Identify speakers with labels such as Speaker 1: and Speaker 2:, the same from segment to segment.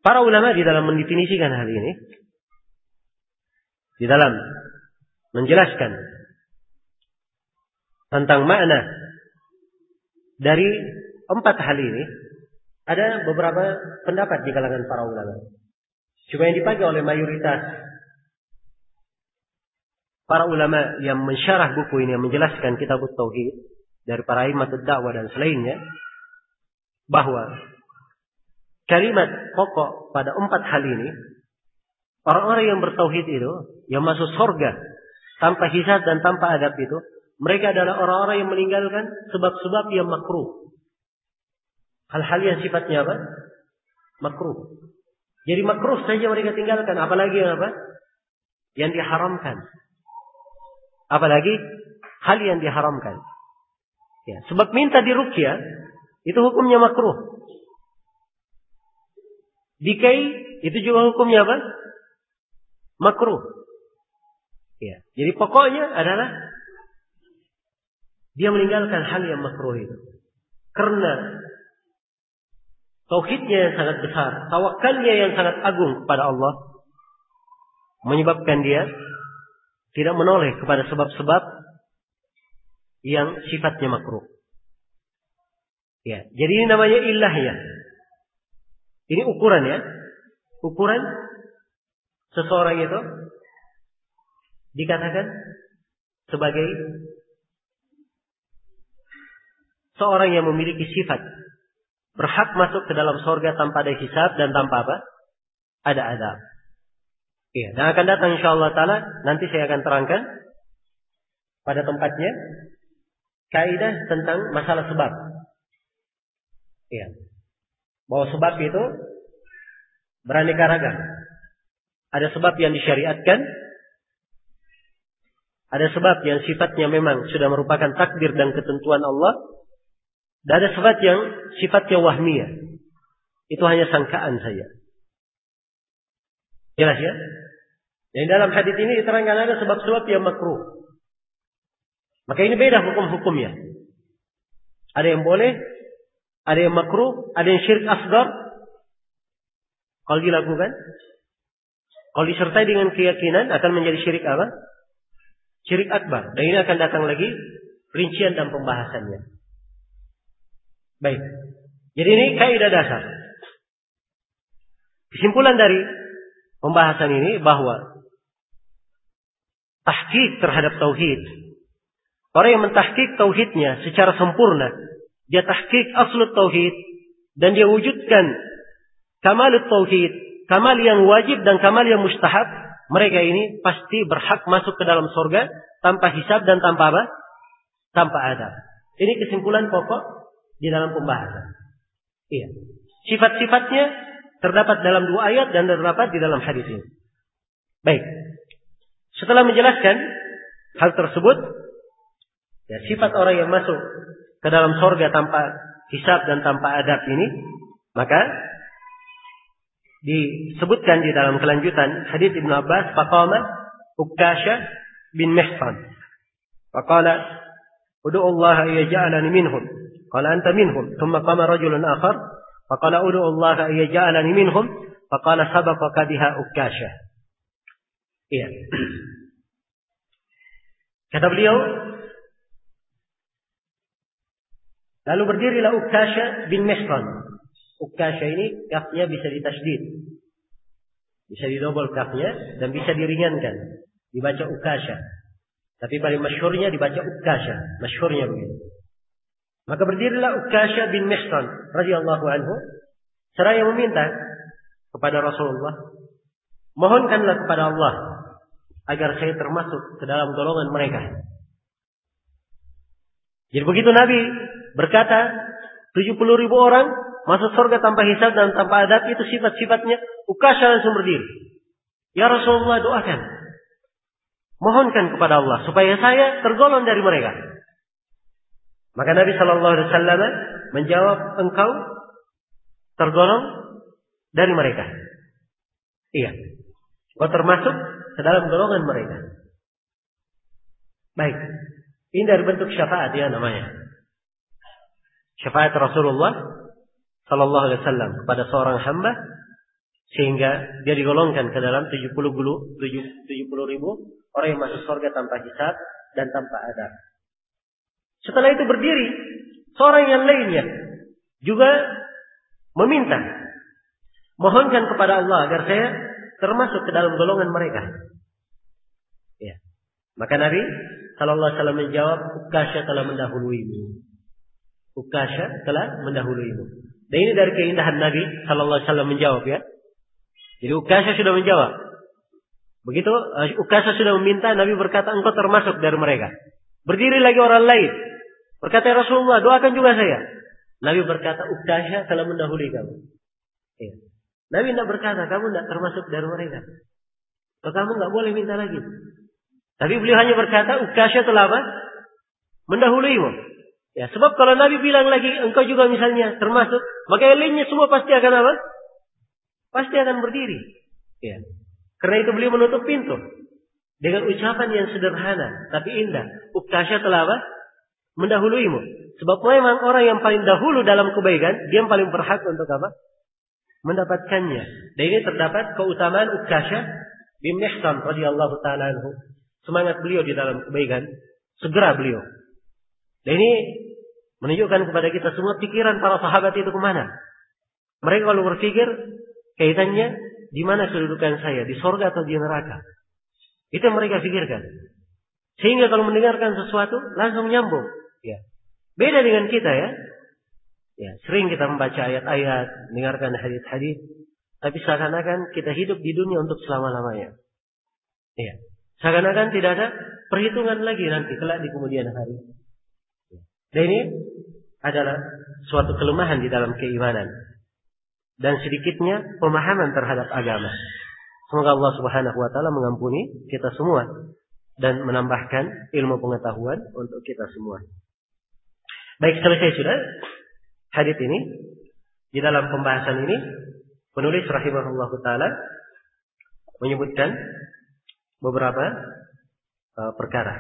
Speaker 1: Para ulama di dalam mendefinisikan hal ini, di dalam menjelaskan tentang makna dari 4 hal ini, ada beberapa pendapat di kalangan para ulama. Cuma yang dipakai oleh mayoritas para ulama yang mensyarah buku ini, yang menjelaskan kitab tauhid dari para imamatul dakwah dan selainnya, bahwa kalimat pokok pada 4 hal ini, orang-orang yang bertauhid itu, yang masuk surga tanpa hisab dan tanpa adab itu, mereka adalah orang-orang yang meninggalkan sebab-sebab yang makruh. Hal-hal yang sifatnya apa? Makruh. Jadi makruh saja mereka tinggalkan, apalagi yang apa? Yang diharamkan. Apalagi hal yang diharamkan. Ya, sebab minta diruqyah itu hukumnya makruh. Dikai itu juga hukumnya apa? Makruh. Ya, jadi pokoknya adalah dia meninggalkan hal yang makruh itu. Karena tauhidnya yang sangat besar, tawakalnya yang sangat agung kepada Allah, menyebabkan dia tidak menoleh kepada sebab-sebab yang sifatnya makruh. Ya, jadi ini namanya ilahiyah. Ini ukuran ya. Ukuran seseorang itu dikatakan sebagai seorang yang memiliki sifat berhak masuk ke dalam surga tanpa ada hisab dan tanpa apa? Ada adab. Iya, dan akan datang insyaallah taala nanti saya akan terangkan pada tempatnya kaidah tentang masalah sebab. Iya. Bahwa sebab itu beraneka ragam. Ada sebab yang disyariatkan, ada sebab yang sifatnya memang sudah merupakan takdir dan ketentuan Allah, dan ada sebab yang sifatnya wahmiyah. Itu hanya sangkaan saja. Jelas ya? Yang dalam hadis ini diterangkan ada sebab-sebab yang makruh. Maka ini beda hukum-hukumnya. Ada yang boleh, ada yang makruh, ada yang syirik asghar. Kalau dilakukan, kalau disertai dengan keyakinan akan menjadi syirik apa? Syirik akbar. Dan ini akan datang lagi rincian dan pembahasannya. Baik. Jadi ini kaidah dasar. Kesimpulan dari pembahasan ini bahwa tahqiq terhadap tauhid, orang yang mentahqiq tauhidnya secara sempurna, dia tahqiq aslut tauhid dan dia wujudkan kamalut tauhid, kamal yang wajib dan kamal yang mustahab, mereka ini pasti berhak masuk ke dalam surga tanpa hisab dan tanpa apa? Tanpa adab. Ini kesimpulan pokok di dalam pembahasan. Iya. Sifat-sifatnya terdapat dalam 2 ayat dan terdapat di dalam hadis ini. Baik. Setelah menjelaskan hal tersebut, ya, sifat orang yang masuk ke dalam surga tanpa hisab dan tanpa adab ini, maka disebutkan di dalam kelanjutan hadis Ibnu Abbas, faqama Ukasha bin Mihsan. Faqala ud'u Allah yaj'alani minhum. Qala anta minhum. Thumma qama rajulun akhar faqala ud'u Allah yaj'alani minhum. Faqala sabaqaka biha Ukasha. Iya. Kata beliau, lalu berdirilah Ukasha bin Mihsan. Ukasha ini kafnya bisa ditasydid, bisa didobel kafnya dan bisa diringankan, dibaca Ukasha. Tapi paling masyhurnya dibaca Ukasha, masyhurnya begitu. Maka berdirilah Ukasha bin Mihsan radhiyallahu anhu seraya meminta kepada Rasulullah, mohonkanlah kepada Allah agar saya termasuk ke dalam golongan mereka. Jadi begitu Nabi berkata 70.000 orang masuk surga tanpa hisab dan tanpa adab, itu sifat-sifatnya, Ukasha langsung berdiri. Ya Rasulullah, doakan, mohonkan kepada Allah supaya saya tergolong dari mereka. Maka Nabi SAW menjawab, engkau tergolong dari mereka. Iya, kau termasuk ke dalam golongan mereka. Baik, ini dari bentuk syafaat ya namanya. Syafaat Rasulullah Sallallahu Alaihi Wasallam kepada seorang hamba Sehingga dia digolongkan ke dalam 70 ribu orang yang masuk surga tanpa hisab dan tanpa adab. Setelah itu berdiri seorang yang lainnya juga meminta, mohonkan kepada Allah agar saya termasuk ke dalam golongan mereka. Ya. Maka Nabi sallallahu alaihi wasallam menjawab, Ukasha telah mendahuluimu. Ukasha telah mendahuluimu. Dan ini dari keindahan Nabi sallallahu alaihi wasallam menjawab, ya. Jadi Ukasha sudah menjawab. Begitu Ukasha sudah meminta, Nabi berkata, engkau termasuk dari mereka. Berdiri lagi orang lain. Berkata, ya Rasulullah, doakan juga saya. Nabi berkata, Ukasha telah mendahului kamu. Ya. Nabi tidak berkata, kamu tidak termasuk dari mereka. So, kamu tidak boleh minta lagi. Tapi beliau hanya berkata, Ukasha telah apa? Mendahuluimu. Ya, sebab kalau Nabi bilang lagi, engkau juga misalnya termasuk, maka yang lainnya semua pasti akan apa? Pasti akan berdiri. Ya. Karena itu beliau menutup pintu dengan ucapan yang sederhana tapi indah. Ukasha telah apa? Mendahuluimu. Sebab memang orang yang paling dahulu dalam kebaikan, dia yang paling berhak untuk apa? Mendapatkannya. Dan ini terdapat keutamaan Ukasha bin Mihsan radhiyallahu taala anhu. Semangat beliau di dalam kebaikan, segera beliau. Dan ini menunjukkan kepada kita semua pikiran para sahabat itu kemana. Mereka kalau berpikir kaitannya di mana kedudukan saya, di surga atau di neraka. Itu yang mereka pikirkan. Sehingga kalau mendengarkan sesuatu langsung nyambung. Ya. Beda dengan kita, ya. Ya, sering kita membaca ayat-ayat, mendengarkan hadis-hadis, tapi seakan-akan kita hidup di dunia untuk selama-lamanya. Ya. Seakan-akan tidak ada perhitungan lagi nanti kelak di kemudian hari. Dan ini adalah suatu kelemahan di dalam keimanan dan sedikitnya pemahaman terhadap agama. Semoga Allah Subhanahu wa taala mengampuni kita semua dan menambahkan ilmu pengetahuan untuk kita semua. Baik, selesai sudah hadits ini. Di dalam pembahasan ini penulis rahimahullahu taala menyebutkan beberapa perkara.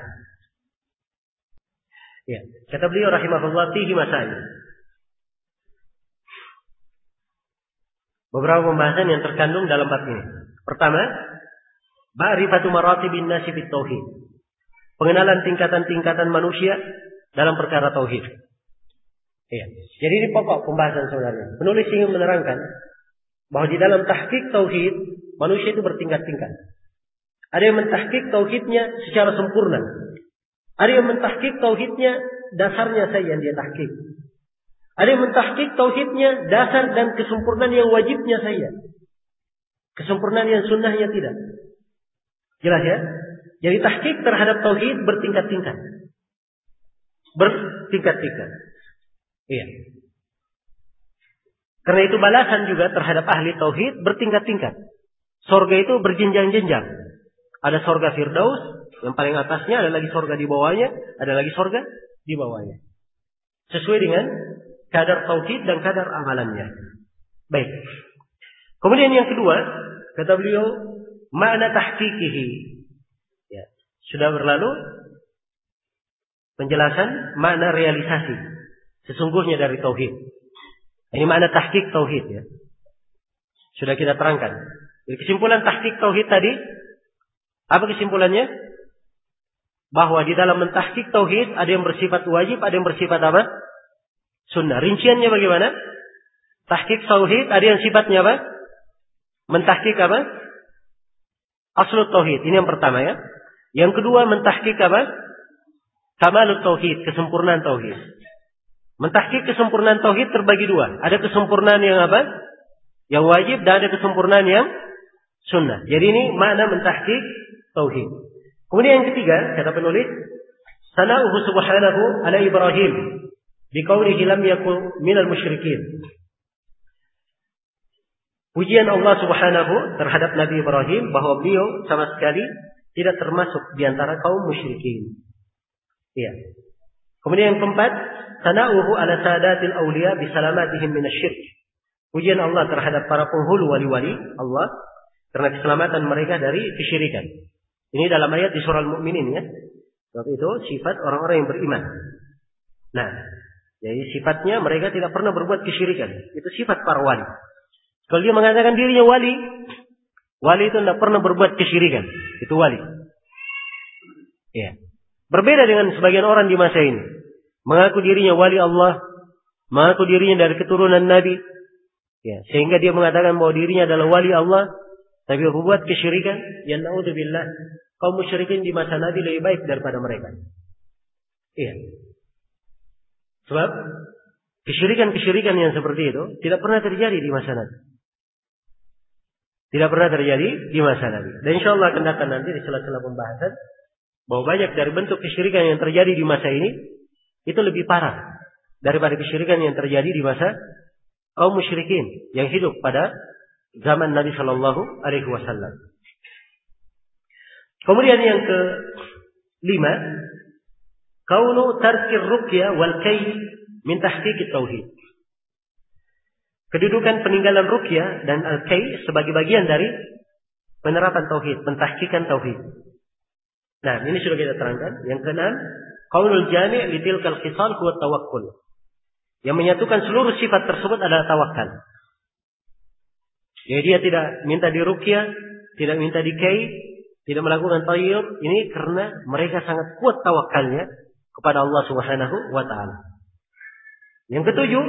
Speaker 1: Ya, kata beliau rahimahullah fihi masail. Beberapa pembahasan yang terkandung dalam bab ini. Pertama, ma'rifatu maratibin nasi fit tauhid. Pengenalan tingkatan-tingkatan manusia dalam perkara tauhid. Ya. Jadi ini pokok pembahasan sebenarnya. Penulis ingin menerangkan bahwa di dalam tahqiq tauhid manusia itu bertingkat-tingkat. Ada yang mentahqiq tauhidnya secara sempurna. Ada yang mentahqiq tauhidnya dasarnya saja yang dia tahqiq. Ada yang mentahqiq tauhidnya dasar dan kesempurnaan yang wajibnya saja. Kesempurnaan yang sunnahnya tidak. Jelas ya? Jadi tahqiq terhadap tauhid bertingkat-tingkat. Bertingkat-tingkat. Iya. Karena itu balasan juga terhadap ahli tauhid bertingkat-tingkat. Surga itu berjenjang-jenjang. Ada surga Firdaus, yang paling atasnya, ada lagi surga di bawahnya, ada lagi surga di bawahnya. Sesuai dengan kadar tauhid dan kadar amalannya. Baik. Kemudian yang kedua, kata beliau, makna tahqiqihi. Ya, sudah berlalu penjelasan makna realisasi sesungguhnya dari tauhid. Ini makna tahqiq tauhid, ya. Sudah kita terangkan. Jadi kesimpulan tahqiq tauhid tadi, apa kesimpulannya? Bahwa di dalam mentahqiq tauhid ada yang bersifat wajib, ada yang bersifat apa? Sunnah. Rinciannya bagaimana? Tahqiq tauhid ada yang sifatnya apa? Mentahqiq apa? Aslut tauhid. Ini yang pertama, ya. Yang kedua mentahqiq apa? Kamalut tauhid, kesempurnaan tauhid. Mentahqiq kesempurnaan tauhid terbagi dua. Ada kesempurnaan yang apa? Yang wajib, dan ada kesempurnaan yang sunnah. Jadi ini makna mentahqiq tauhid. Kemudian yang ketiga, kata penulis, sana'uhu subhanahu ala Ibrahim biqaulihi lam yakun minal musyrikin. Pujian Allah Subhanahu terhadap Nabi Ibrahim bahwa beliau sama sekali tidak termasuk di antara kaum musyrikin. Iya. Kemudian yang keempat, sana'uhu ala sadatil awliya bisalamatihim minasy-syirk. Pujian Allah terhadap para penghulu wali-wali Allah karena keselamatan mereka dari kesyirikan. Ini dalam ayat di surah Al-Mu'minin, ya. Sebab itu sifat orang-orang yang beriman. Nah, jadi sifatnya mereka tidak pernah berbuat kesyirikan. Itu sifat para wali. Kalau dia mengatakan dirinya wali, wali itu tidak pernah berbuat kesyirikan. Itu wali. Ya. Berbeda dengan sebagian orang di masa ini. Mengaku dirinya wali Allah, mengaku dirinya dari keturunan Nabi. Ya. Sehingga dia mengatakan bahwa dirinya adalah wali Allah, tapi berbuat kesyirikan. Ya na'udzubillah. Kaum musyrikin di masa Nabi lebih baik daripada mereka. Iya. Sebab kesyirikan-kesyirikan yang seperti itu tidak pernah terjadi di masa Nabi. Tidak pernah terjadi di masa Nabi. Dan insya Allah akan datang nanti di sela-sela pembahasan bahwa banyak dari bentuk kesyirikan yang terjadi di masa ini itu lebih parah daripada kesyirikan yang terjadi di masa kaum musyrikin yang hidup pada zaman Nabi Shallallahu Alaihi Wasallam. Kemudian yang kelima, kaunu tarkir ruqyah wal kay min tahqiq tauhid. Kedudukan peninggalan ruqyah dan al-kay sebagai bagian dari penerapan tauhid, pentahqiqan tauhid. Nah, ini sudah kita terangkan. Yang keenam, qaulul jami' li tilkal khisal huwa tawakkul. Yang menyatukan seluruh sifat tersebut adalah tawakal. Jadi dia tidak minta diruqyah, tidak minta dikay, tidak melakukan tayyur, ini karena mereka sangat kuat tawakalnya kepada Allah Subhanahu wa taala. Yang ketujuh,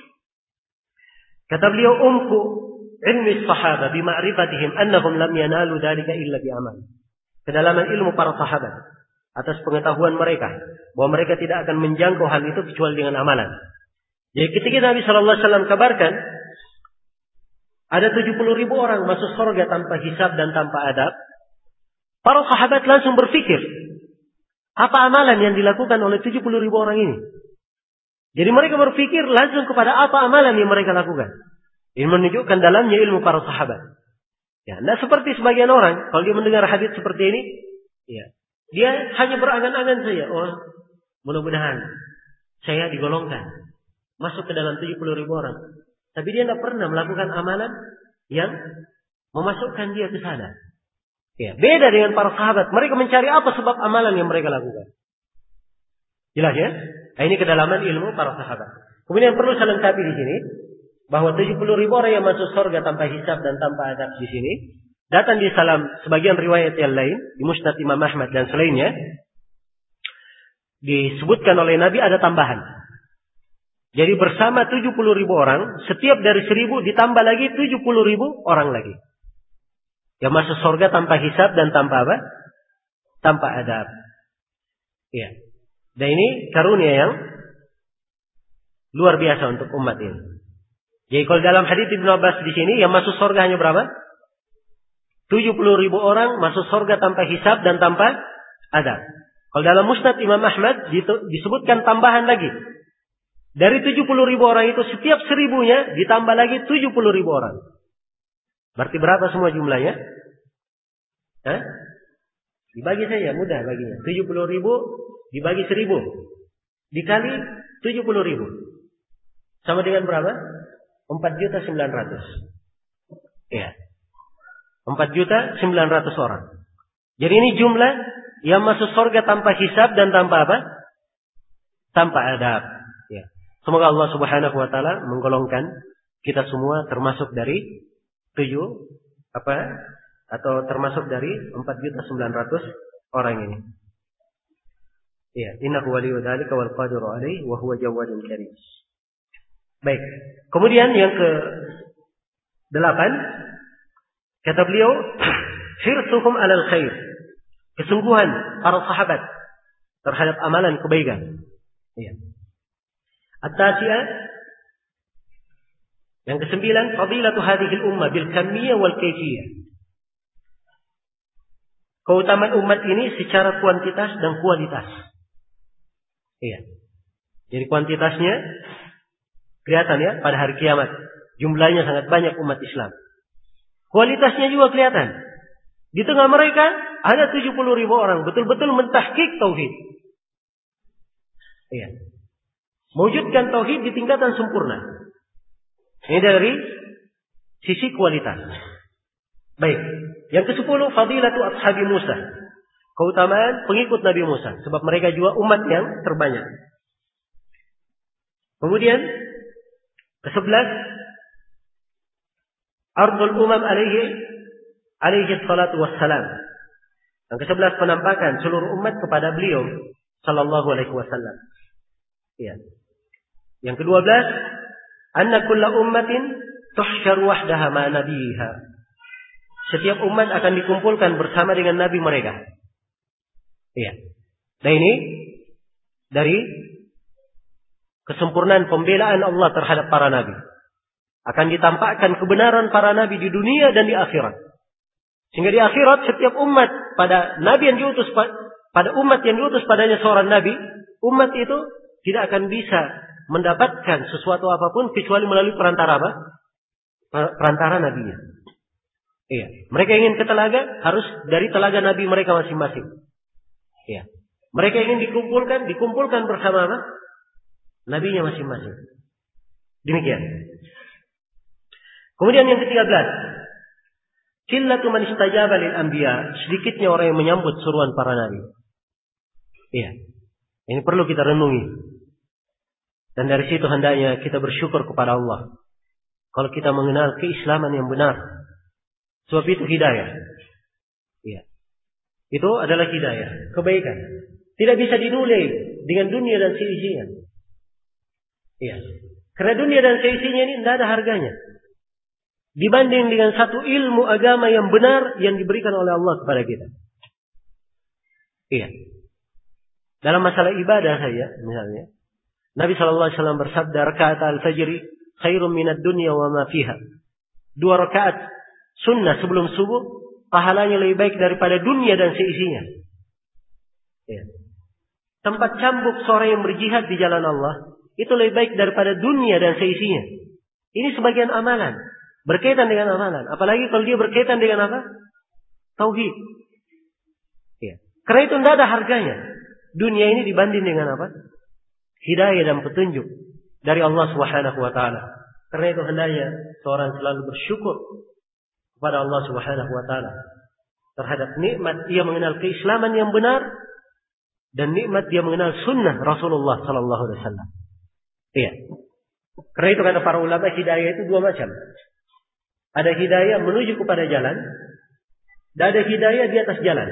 Speaker 1: kata beliau umku ilmi sahaba bima'rifatihim annahum lam yanalu dzalika illa bi'amal. Kedalaman ilmu para sahabat atas pengetahuan mereka bahwa mereka tidak akan menjangkau hal itu kecuali dengan amalan. Jadi ketika Nabi sallallahu alaihi wasallam kabarkan ada 70.000 orang masuk surga tanpa hisab dan tanpa adab, para sahabat langsung berpikir, apa amalan yang dilakukan oleh 70.000 orang ini? Jadi mereka berpikir langsung kepada apa amalan yang mereka lakukan. Ini menunjukkan dalamnya ilmu para sahabat. Ya, nah seperti sebagian orang, kalau dia mendengar hadis seperti ini, ya, dia hanya berangan-angan saja. Oh, mudah-mudahan saya digolongkan masuk ke dalam 70.000 orang. Tapi dia tidak pernah melakukan amalan yang memasukkan dia ke sana. Ya, beda dengan para sahabat. Mereka mencari apa sebab amalan yang mereka lakukan. Jelas ya? Nah, ini kedalaman ilmu para sahabat. Kemudian perlu saya lengkapi di sini bahwa 70.000 orang yang masuk surga tanpa hisab dan tanpa adab di sini datang di dalam sebagian riwayat yang lain di Musnad Imam Ahmad dan selainnya disebutkan oleh Nabi ada tambahan. Jadi bersama 70.000 orang, setiap dari 1.000 ditambah lagi 70.000 orang lagi yang masuk surga tanpa hisab dan tanpa apa? Tanpa adab. Ya. Dan ini karunia yang luar biasa untuk umat ini. Jadi kalau dalam hadits Ibnu Abbas di sini yang masuk surga hanya berapa? 70.000 orang masuk surga tanpa hisab dan tanpa adab. Kalau dalam Musnad Imam Ahmad disebutkan tambahan lagi. Dari 70.000 orang itu setiap 1.000-nya ditambah lagi 70.000 orang. Berarti berapa semua jumlahnya? Hah? Dibagi saja mudah baginya. 70.000 dibagi 1.000 dikali 70.000 sama dengan berapa? 4.900.000. Ya. 4.900.000 orang. Jadi ini jumlah yang masuk surga tanpa hisab dan tanpa apa? Tanpa adab. Ya. Semoga Allah Subhanahu wa taala menggolongkan kita semua termasuk dari 7 atau termasuk dari 4.900.000 orang ini. Ya, innahu waliyyu dzalika wal qadiru alaihi wa huwa jawadun karim. Baik. Kemudian yang ke-8 kata beliau hirsuhum 'alal khair. Kesungguhan para sahabat terhadap amalan kebaikan. Ya. At-tasi'ah yang ke-9 fadilatu hadhil ummah bil kamiyyah wal kaifiyah. Keutamaan umat ini secara kuantitas dan kualitas. Iya. Jadi kuantitasnya kelihatan ya pada hari kiamat. Jumlahnya sangat banyak umat Islam. Kualitasnya juga kelihatan. Di tengah mereka ada 70.000 orang betul-betul mentahqiq tauhid. Iya. Mewujudkan tauhid di tingkatan sempurna. Ini dari sisi kualitas. Baik. Yang ke-10 fadilatu ashabi Musa. Keutamaan pengikut Nabi Musa. Sebab mereka juga umat yang terbanyak. Kemudian ke-11 Ardul umam alaihi salatu wassalam. Yang ke-11 penampakan seluruh umat kepada beliau sallallahu alaihi wasallam. Ya. Yang ke-12 anna kulla ummatin tuhsyar wahdaha ma nabiha. Setiap umat akan dikumpulkan bersama dengan nabi mereka. Iya. Nah ini dari kesempurnaan pembelaan Allah terhadap para nabi. Akan ditampakkan kebenaran para nabi di dunia dan di akhirat. Sehingga di akhirat setiap umat pada nabi yang diutus pada umat yang diutus padanya seorang nabi, umat itu tidak akan bisa mendapatkan sesuatu apapun kecuali melalui perantara apa? Perantara nabinya. Iya. Mereka ingin ke telaga harus dari telaga nabi mereka masing-masing. Iya. Mereka ingin dikumpulkan bersama apa? Nabinya masing-masing. Demikian. Kemudian yang ke-13, qillatu man istajaba lil anbiya, sedikitnya orang yang menyambut seruan para nabi. Iya. Ini perlu kita renungi. Dan dari situ hendaknya kita bersyukur kepada Allah. Kalau kita mengenal keislaman yang benar. Sebab itu hidayah. Iya. Itu adalah hidayah, kebaikan. Tidak bisa dinilai dengan dunia dan seisinya. Iya. Karena dunia dan seisinya ini tidak ada harganya. Dibanding dengan satu ilmu agama yang benar yang diberikan oleh Allah kepada kita. Iya. Dalam masalah ibadah saja, misalnya, Nabi SAW bersabda, rakaat al-fajri khairum minad dunya wa ma fiha. 2 rakaat sunnah sebelum subuh, pahalanya lebih baik daripada dunia dan seisinya. Iya. Tempat cambuk sore yang berjihad di jalan Allah, itu lebih baik daripada dunia dan seisinya. Ini sebagian amalan. Berkaitan dengan amalan. Apalagi kalau dia berkaitan dengan apa? Tauhid. Ya. Karena itu tidak ada harganya. Dunia ini dibanding dengan apa? Hidayah dan petunjuk dari Allah Subhanahu wa taala. Karena itu hendaknya seorang selalu bersyukur kepada Allah Subhanahu wa taala terhadap nikmat dia mengenal keislaman yang benar dan nikmat dia mengenal sunnah Rasulullah sallallahu alaihi wasallam. Iya. Karena itu kata para ulama hidayah itu 2 macam. Ada hidayah menuju kepada jalan, dan ada hidayah di atas jalan.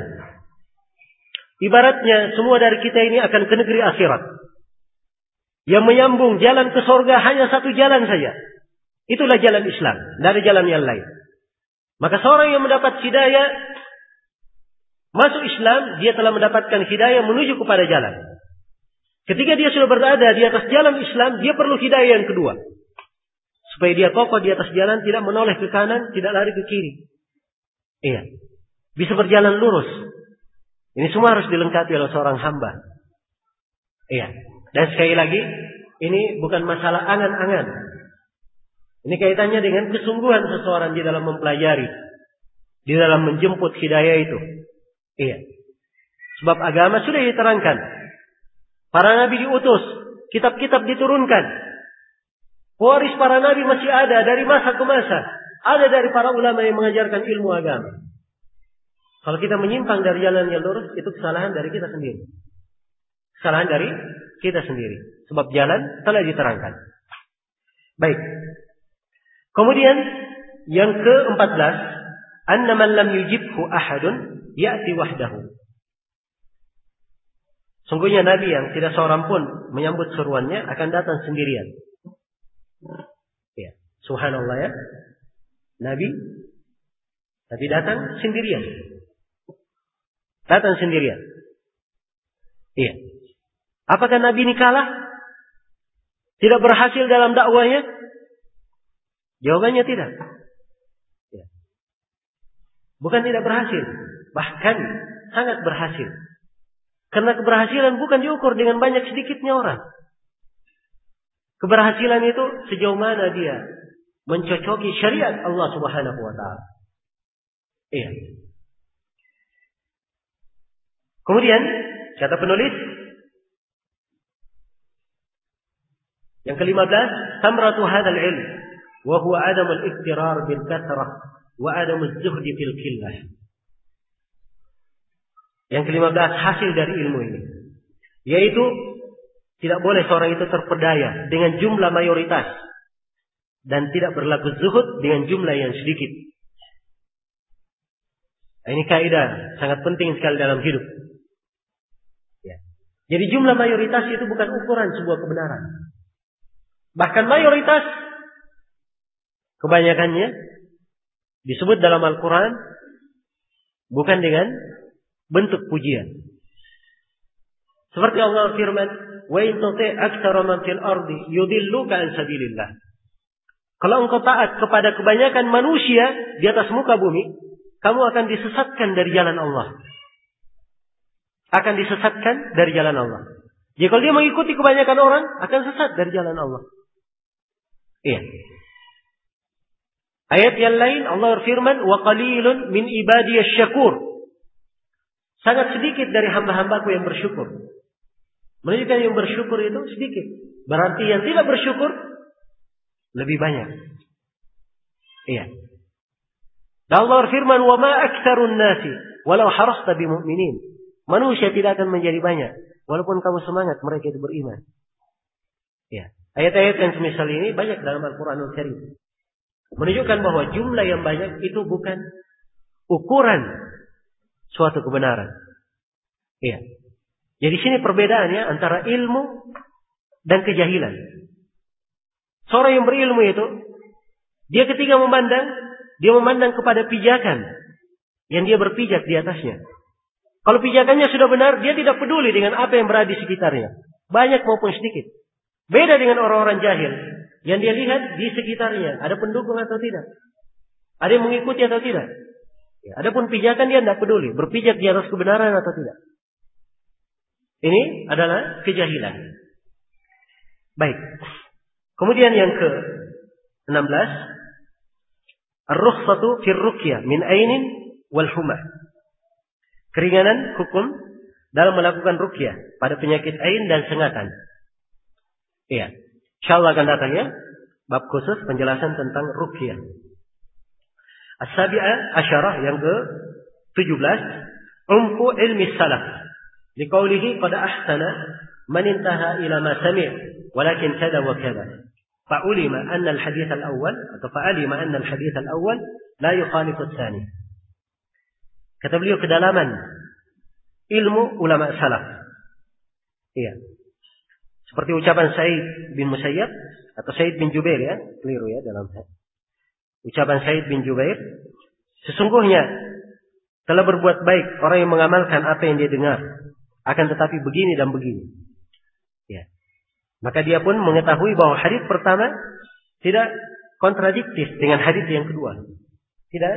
Speaker 1: Ibaratnya semua dari kita ini akan ke negeri akhirat. Yang menyambung jalan ke surga hanya satu jalan saja. Itulah jalan Islam, tidak ada jalan yang lain. Maka seorang yang mendapat hidayah masuk Islam, dia telah mendapatkan hidayah menuju kepada jalan. Ketika dia sudah berada di atas jalan Islam, dia perlu hidayah yang kedua. Supaya dia kokoh di atas jalan, tidak menoleh ke kanan, tidak lari ke kiri. Iya. Bisa berjalan lurus. Ini semua harus dilengkapi oleh seorang hamba. Iya. Dan sekali lagi, ini bukan masalah angan-angan. Ini kaitannya dengan kesungguhan seseorang di dalam mempelajari. Di dalam menjemput hidayah itu. Iya. Sebab agama sudah diterangkan. Para nabi diutus. Kitab-kitab diturunkan. Waris para nabi masih ada dari masa ke masa. Ada dari para ulama yang mengajarkan ilmu agama. Kalau kita menyimpang dari jalan yang lurus, itu kesalahan dari kita sendiri. Kesalahan dari kita sendiri. Sebab jalan telah diterangkan. Baik. Kemudian yang ke-14, anna man lam yujibhu ahadun ya'ti wahdahu. Sungguhnya nabi yang tidak seorang pun menyambut seruannya akan datang sendirian. Ya, subhanallah ya. Nabi datang sendirian. Datang sendirian. Iya. Apakah Nabi ini kalah? Tidak berhasil dalam dakwahnya? Jawabannya tidak. Ya. Bukan tidak berhasil, bahkan sangat berhasil. Karena keberhasilan bukan diukur dengan banyak sedikitnya orang. Keberhasilan itu sejauh mana dia mencocoki syariat Allah Subhanahu wa taala. Iya. Kemudian kata penulis yang ke-15, samratu hadzal ilm wa huwa adam al-iktirar bil kathrah wa adam az-zuhd fil qillah. Yang ke-15 hasil dari ilmu ini, yaitu tidak boleh seorang itu terpedaya dengan jumlah mayoritas. dan tidak berlaku zuhud dengan jumlah yang sedikit. Nah, ini kaidah sangat penting sekali dalam hidup. Ya. Jadi jumlah mayoritas itu bukan ukuran sebuah kebenaran. Bahkan mayoritas kebanyakannya disebut dalam Al-Quran bukan dengan bentuk pujian. Seperti Allah firman, "Wa in tuti' aktsara man fil ardi yudilluka an sabilillah." Kalau engkau taat kepada kebanyakan manusia di atas muka bumi, kamu akan disesatkan dari jalan Allah. Akan disesatkan dari jalan Allah. Jadi kalau dia mengikuti kebanyakan orang, akan sesat dari jalan Allah. Iya. Ayat yang lain Allah berfirman, "Wa qalilun min ibadiyasy syakur." Sangat sedikit dari hamba-hambaku yang bersyukur. Menunjukkan yang bersyukur itu sedikit. Berarti yang tidak bersyukur lebih banyak. Iya. Dan Allah berfirman, "Wa ma aktsarun nasi walau harasta bimu'minin." Manusia tidak akan menjadi banyak walaupun kamu semangat mereka itu beriman. Ya. Ayat-ayat yang semisal ini banyak dalam Al-Qur'anul Karim. Menunjukkan bahwa jumlah yang banyak itu bukan ukuran suatu kebenaran. Iya. Jadi sini perbedaannya antara ilmu dan kejahilan. Seorang yang berilmu itu, dia ketika memandang, dia memandang kepada pijakan yang dia berpijak di atasnya. Kalau pijakannya sudah benar, dia tidak peduli dengan apa yang berada di sekitarnya, banyak maupun sedikit. Beda dengan orang-orang jahil yang dia lihat di sekitarnya, ada pendukung atau tidak, ada yang mengikuti atau tidak. Ya, adapun pijakan dia tidak peduli, berpijak di atas kebenaran atau tidak. Ini adalah kejahilan. Baik. Kemudian yang ke-16, ar-rukhsatu fir ruqyah min ainin wal humah. Keringanan hukum dalam melakukan ruqyah pada penyakit ain dan sengatan. Iya. Insyaallah akan datang ya bab khusus penjelasan tentang ruqyah. As-sabi'ah asyarah yang ke-17, umku ilmi salaf. Liqaulihi qad ahsana man intaha ila ma sami' walakin kada wa kada. Fa'ulima anna al-hadits al-awwal atau fa'alima anna al-hadits al-awwal la yukhalifu ats-tsani. Kata beliau kedalaman ilmu ulama salaf. Iya. Seperti ucapan Sa'id bin Musayyab atau Sa'id bin Jubair ya, keliru ya dalam ucapan Sa'id bin Jubair, sesungguhnya telah berbuat baik orang yang mengamalkan apa yang dia dengar, akan tetapi begini dan begini. Ya. Maka dia pun mengetahui bahwa hadis pertama tidak kontradiktif dengan hadis yang kedua. Tidak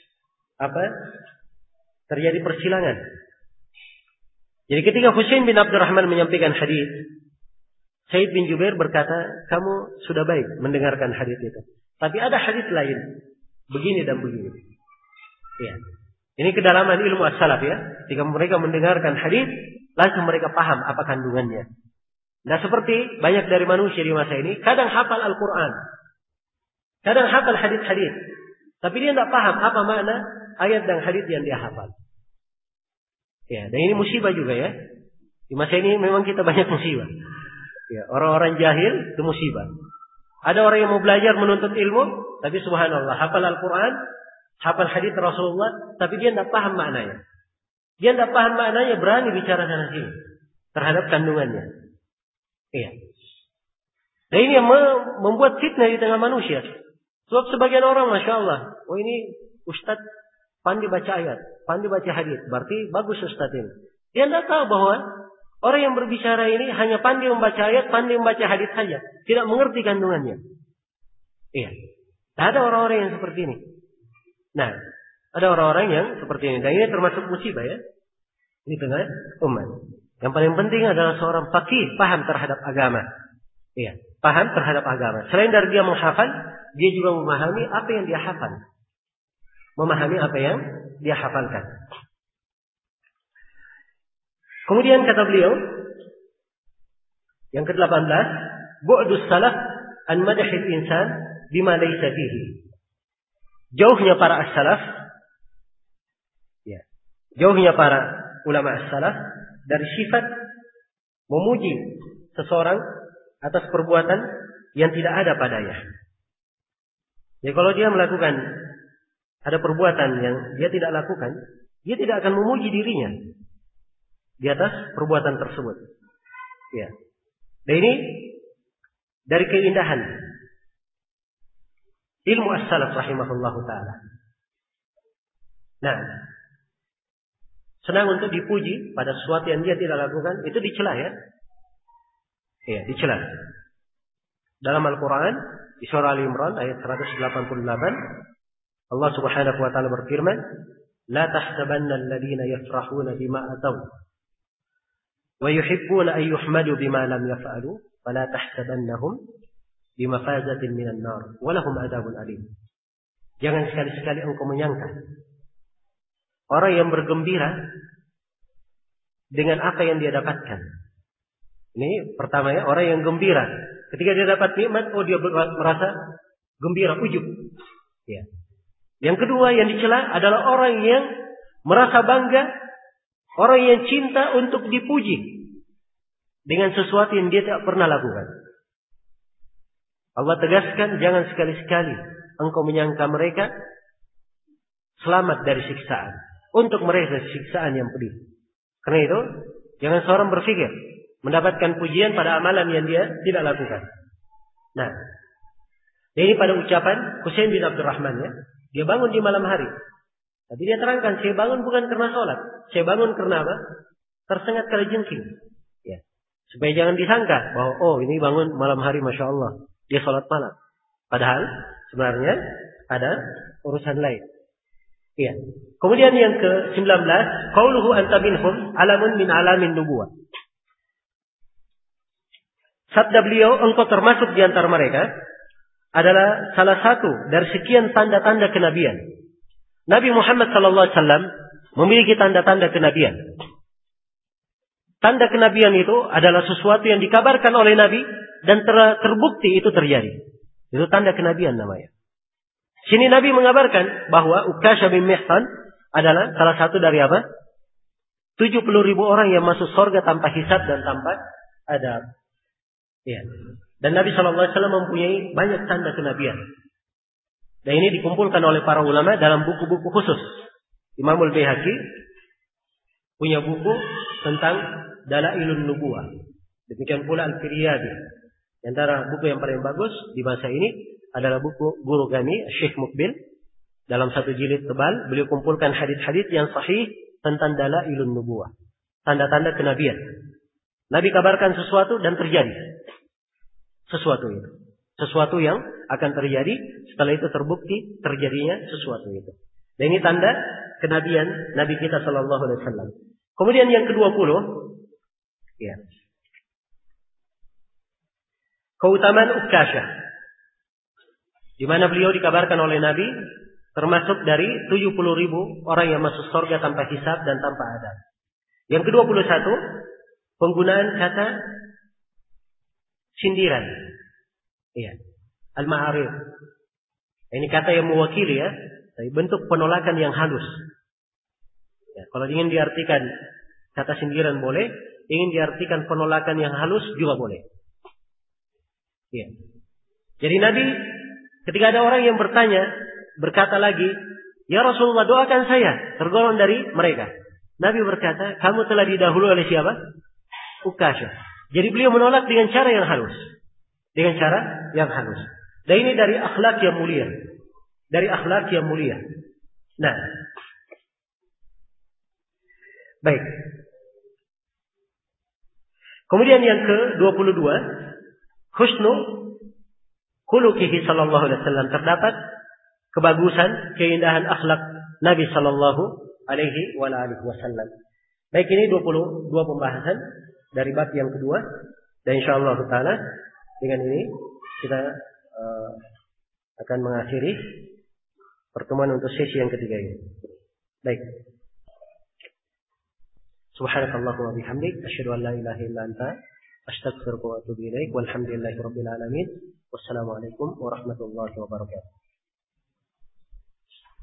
Speaker 1: terjadi persilangan. Jadi ketika Husain bin Abdurrahman menyampaikan hadis, Sa'id bin Jubair berkata, kamu sudah baik mendengarkan hadis itu. Tapi ada hadis lain, begini dan begini. Ya. Ini kedalaman ilmu as-salaf ya. Ketika mereka mendengarkan hadis, langsung mereka paham apa kandungannya. Nah seperti banyak dari manusia di masa ini, kadang hafal Al-Quran, kadang hafal hadis-hadis, tapi dia tidak paham apa makna ayat dan hadis yang dia hafal. Ya, dan ini musibah juga ya. Di masa ini memang kita banyak musibah. Ya, orang-orang jahil itu musibah. Ada orang yang mau belajar menuntut ilmu, tapi subhanallah hafal Al-Quran, hafal hadis Rasulullah, tapi dia tidak paham maknanya. Dia tidak paham maknanya, berani bicara sana sini terhadap kandungannya. Iya. Nah ini yang membuat fitnah di tengah manusia. Sebab sebagian orang, masya Allah, oh ini ustadz pandai baca ayat, pandai baca hadis, berarti bagus ustadz ini. Dia tidak tahu bahwa orang yang berbicara ini hanya pandai membaca ayat, pandai membaca hadis saja, tidak mengerti kandungannya. Iya. Nah, ada orang-orang yang seperti ini. Nah, ada orang-orang yang seperti ini. Dan ini termasuk musibah ya di tengah umat. Yang paling penting adalah seorang faqih, paham terhadap agama. Iya, paham terhadap agama. Selain dari dia menghafal, dia juga memahami apa yang dia hafal. Memahami apa yang dia hafalkan. Kemudian kata beliau, yang ke-18, bu'dus salaf an madhil insan bima laysa fihi. Jauhnya para as-salaf, ya, jauhnya para ulama as-salaf dari sifat memuji seseorang atas perbuatan yang tidak ada padanya. Jadi kalau dia melakukan ada perbuatan yang dia tidak lakukan, dia tidak akan memuji dirinya di atas perbuatan tersebut. Ya. Dan ini dari keindahan ilmu as-salaf rahimahullahu ta'ala. Nah, senang untuk dipuji pada sesuatu yang dia tidak lakukan, itu dicela ya. Iya, dicela. Dalam Al-Quran, di surah Al-Imran ayat 188, Allah Subhanahu wa taala berfirman, "La tahsabanna alladziina yafrahuna bima ataw wa yuhibbuna an yuhmadu bima lam yaf'alu, fala tahsabannahum bimafazatin minan nar wa lahum adzabun alim." Jangan sekali-sekali engkau menyangka orang yang bergembira dengan apa yang dia dapatkan. Ini pertama ya, orang yang gembira ketika dia dapat nikmat, dia merasa gembira, ujub. Ya. Yang kedua yang dicela adalah orang yang merasa bangga, orang yang cinta untuk dipuji dengan sesuatu yang dia tidak pernah lakukan. Allah tegaskan, jangan sekali-sekali engkau menyangka mereka selamat dari siksaan. Untuk mereka siksaan yang pedih. Karena itu, jangan seorang berpikir mendapatkan pujian pada amalan yang dia tidak lakukan. Nah, ini pada ucapan Husain bin Abdurrahman ya. Dia bangun di malam hari. Tapi dia terangkan, saya bangun bukan karena sholat. Saya bangun karena apa? Tersengat kalajengking. Ya. Supaya jangan disangka bahwa ini bangun malam hari, Masya Allah, dia sholat malam. Padahal sebenarnya ada urusan lain. Iya. Kemudian yang ke-19, qauluhu anta minhum alamun min alamin nubuwah. Sabda beliau, engkau termasuk di antara mereka, adalah salah satu dari sekian tanda-tanda kenabian. Nabi Muhammad SAW memiliki tanda-tanda kenabian. Tanda kenabian itu adalah sesuatu yang dikabarkan oleh Nabi dan terbukti itu terjadi. Itu tanda kenabian namanya. Sini Nabi mengabarkan bahwa Ukasha bin Mihsan adalah salah satu dari apa? 70.000 orang yang masuk surga tanpa hisab dan tanpa adab. Ya. Dan Nabi SAW mempunyai banyak tanda kenabian. Dan ini dikumpulkan oleh para ulama dalam buku-buku khusus. Imam Al-Baihaqi punya buku tentang Dalailun Nubuwah. Demikian pula Al-Firyadi. Di antara buku yang paling bagus di masa ini adalah buku guru kami, Syekh Mukbil. Dalam satu jilid tebal, beliau kumpulkan hadis-hadis yang sahih tentang Dalailun Nubuwah. Tanda-tanda kenabian. Nabi kabarkan sesuatu dan terjadi. Sesuatu itu. Sesuatu yang akan terjadi, setelah itu terbukti terjadinya sesuatu itu. Dan ini tanda kenabian Nabi kita sallallahu alaihi wasallam. Kemudian yang ke-20, ya. Keutamaan Ukasha. Di mana beliau dikabarkan oleh Nabi termasuk dari 70.000 orang yang masuk surga tanpa hisab dan tanpa adab. Yang ke-21, penggunaan kata sindiran. Iya. Al-ma'arif. Ini kata yang mewakili ya, tapi bentuk penolakan yang halus. Ya, kalau ingin diartikan kata sindiran boleh, ingin diartikan penolakan yang halus juga boleh. Iya. Jadi Nabi ketika ada orang yang berkata lagi, "Ya Rasulullah, doakan saya tergolong dari mereka." Nabi berkata, "Kamu telah didahului oleh siapa?" Ukasha. Jadi beliau menolak dengan cara yang halus. Dengan cara yang halus. Dan ini dari akhlak yang mulia. Dari akhlak yang mulia. Nah. Baik. Kemudian yang ke-22, husnu khuluqihi sallallahu alaihi wasallam, terdapat kebagusan, keindahan akhlak Nabi sallallahu alaihi wasallam. Baik, ini 22 pembahasan dari bab yang kedua, dan insyaallah taala dengan ini kita akan mengakhiri pertemuan untuk sesi yang ketiga ini. Baik. Subhanakallahumma wa bihamdik asyhadu an la ilaha illa anta astaghfiruka wa atubu ilaik. Walhamdulillahirabbil alamin. Wassalamualaikum warahmatullahi wabarakatuh.